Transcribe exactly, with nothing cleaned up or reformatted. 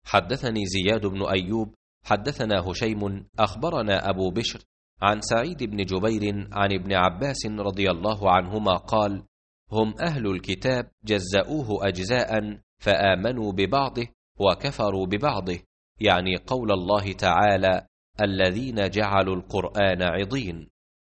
حدثني زياد بن أيوب حدثنا هشيم أخبرنا أبو بشر عن سعيد بن جبير عن ابن عباس رضي الله عنهما قال: هم أهل الكتاب جزأوه أجزاء فآمنوا ببعضه وكفروا ببعضه، يعني قول الله تعالى: الذين جعلوا القرآن عضين.